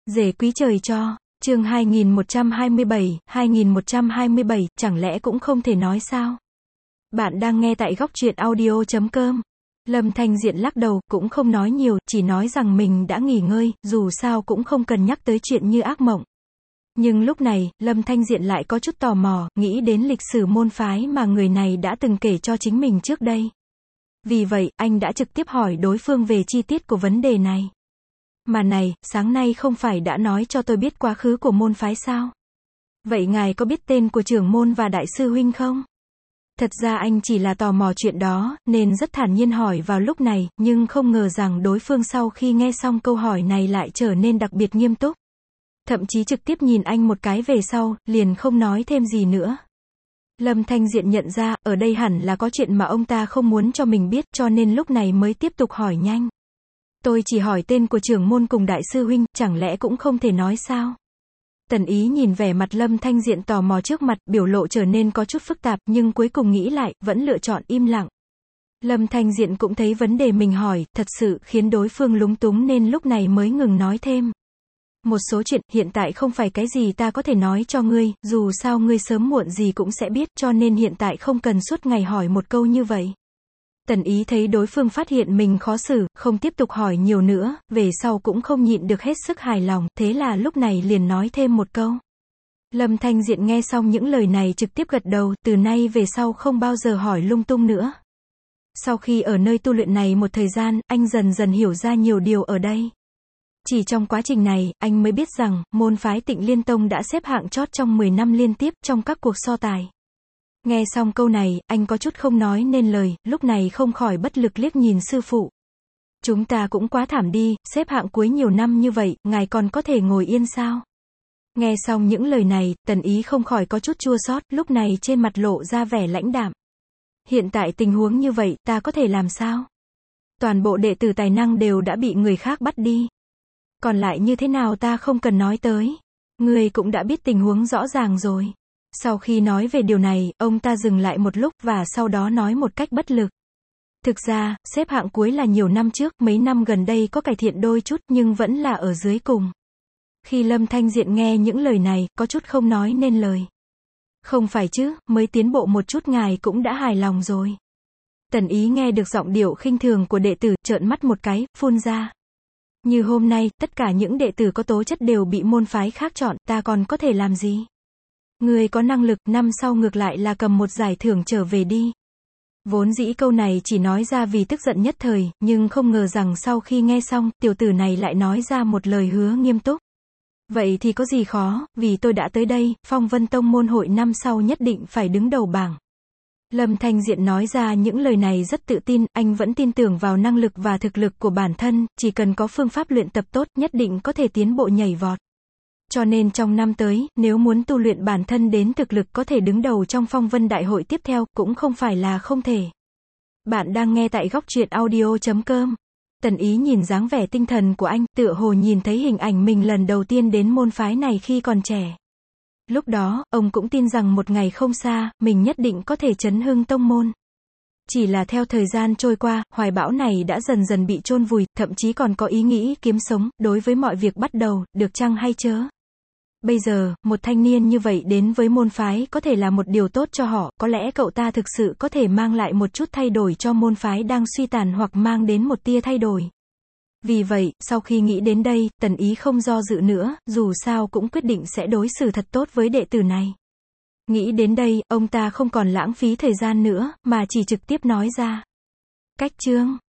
Rể quý trời cho, chương 2127, chẳng lẽ cũng không thể nói sao? Bạn đang nghe tại góc truyện audio.com. Lâm Thanh Diện lắc đầu, cũng không nói nhiều, chỉ nói rằng mình đã nghỉ ngơi, dù sao cũng không cần nhắc tới chuyện như ác mộng. Nhưng lúc này, Lâm Thanh Diện lại có chút tò mò, nghĩ đến lịch sử môn phái mà người này đã từng kể cho chính mình trước đây. Vì vậy, anh đã trực tiếp hỏi đối phương về chi tiết của vấn đề này. Mà này, sáng nay không phải đã nói cho tôi biết quá khứ của môn phái sao? Vậy ngài có biết tên của trưởng môn và đại sư huynh không? Thật ra anh chỉ là tò mò chuyện đó, nên rất thản nhiên hỏi vào lúc này, nhưng không ngờ rằng đối phương sau khi nghe xong câu hỏi này lại trở nên đặc biệt nghiêm túc. Thậm chí trực tiếp nhìn anh một cái về sau, liền không nói thêm gì nữa. Lâm Thanh Diện nhận ra, ở đây hẳn là có chuyện mà ông ta không muốn cho mình biết, cho nên lúc này mới tiếp tục hỏi nhanh. Tôi chỉ hỏi tên của trưởng môn cùng đại sư huynh, chẳng lẽ cũng không thể nói sao? Tần Ý nhìn vẻ mặt Lâm Thanh Diện tò mò trước mặt, biểu lộ trở nên có chút phức tạp, nhưng cuối cùng nghĩ lại, vẫn lựa chọn im lặng. Lâm Thanh Diện cũng thấy vấn đề mình hỏi, thật sự khiến đối phương lúng túng nên lúc này mới ngừng nói thêm. Một số chuyện, hiện tại không phải cái gì ta có thể nói cho ngươi, dù sao ngươi sớm muộn gì cũng sẽ biết, cho nên hiện tại không cần suốt ngày hỏi một câu như vậy. Tần Ý thấy đối phương phát hiện mình khó xử, không tiếp tục hỏi nhiều nữa, về sau cũng không nhịn được hết sức hài lòng, thế là lúc này liền nói thêm một câu. Lâm Thanh Diện nghe xong những lời này trực tiếp gật đầu, từ nay về sau không bao giờ hỏi lung tung nữa. Sau khi ở nơi tu luyện này một thời gian, anh dần dần hiểu ra nhiều điều ở đây. Chỉ trong quá trình này, anh mới biết rằng, môn phái Tịnh Liên Tông đã xếp hạng chót trong 10 năm liên tiếp trong các cuộc so tài. Nghe xong câu này, anh có chút không nói nên lời, lúc này không khỏi bất lực liếc nhìn sư phụ. Chúng ta cũng quá thảm đi, xếp hạng cuối nhiều năm như vậy, ngài còn có thể ngồi yên sao? Nghe xong những lời này, Tần Ý không khỏi có chút chua xót, lúc này trên mặt lộ ra vẻ lãnh đạm. Hiện tại tình huống như vậy, ta có thể làm sao? Toàn bộ đệ tử tài năng đều đã bị người khác bắt đi. Còn lại như thế nào ta không cần nói tới. Ngươi cũng đã biết tình huống rõ ràng rồi. Sau khi nói về điều này, ông ta dừng lại một lúc và sau đó nói một cách bất lực. Thực ra, xếp hạng cuối là nhiều năm trước, mấy năm gần đây có cải thiện đôi chút nhưng vẫn là ở dưới cùng. Khi Lâm Thanh Diện nghe những lời này, có chút không nói nên lời. Không phải chứ, mới tiến bộ một chút ngài cũng đã hài lòng rồi. Tần Ý nghe được giọng điệu khinh thường của đệ tử, trợn mắt một cái, phun ra. Như hôm nay, tất cả những đệ tử có tố chất đều bị môn phái khác chọn, ta còn có thể làm gì? Ngươi có năng lực, năm sau ngược lại là cầm một giải thưởng trở về đi. Vốn dĩ câu này chỉ nói ra vì tức giận nhất thời, nhưng không ngờ rằng sau khi nghe xong, tiểu tử này lại nói ra một lời hứa nghiêm túc. Vậy thì có gì khó, vì tôi đã tới đây, Phong Vân Tông môn hội năm sau nhất định phải đứng đầu bảng. Lâm Thanh Diện nói ra những lời này rất tự tin, anh vẫn tin tưởng vào năng lực và thực lực của bản thân, chỉ cần có phương pháp luyện tập tốt, nhất định có thể tiến bộ nhảy vọt. Cho nên trong năm tới, nếu muốn tu luyện bản thân đến thực lực có thể đứng đầu trong Phong Vân Đại hội tiếp theo, cũng không phải là không thể. Bạn đang nghe tại góc truyện audio.com. Tần Ý nhìn dáng vẻ tinh thần của anh, tựa hồ nhìn thấy hình ảnh mình lần đầu tiên đến môn phái này khi còn trẻ. Lúc đó, ông cũng tin rằng một ngày không xa, mình nhất định có thể chấn hưng tông môn. Chỉ là theo thời gian trôi qua, hoài bão này đã dần dần bị chôn vùi, thậm chí còn có ý nghĩ kiếm sống, đối với mọi việc bắt đầu, được chăng hay chớ. Bây giờ, một thanh niên như vậy đến với môn phái có thể là một điều tốt cho họ, có lẽ cậu ta thực sự có thể mang lại một chút thay đổi cho môn phái đang suy tàn hoặc mang đến một tia thay đổi. Vì vậy, sau khi nghĩ đến đây, Tần Ý không do dự nữa, dù sao cũng quyết định sẽ đối xử thật tốt với đệ tử này. Nghĩ đến đây, ông ta không còn lãng phí thời gian nữa, mà chỉ trực tiếp nói ra. Cách chương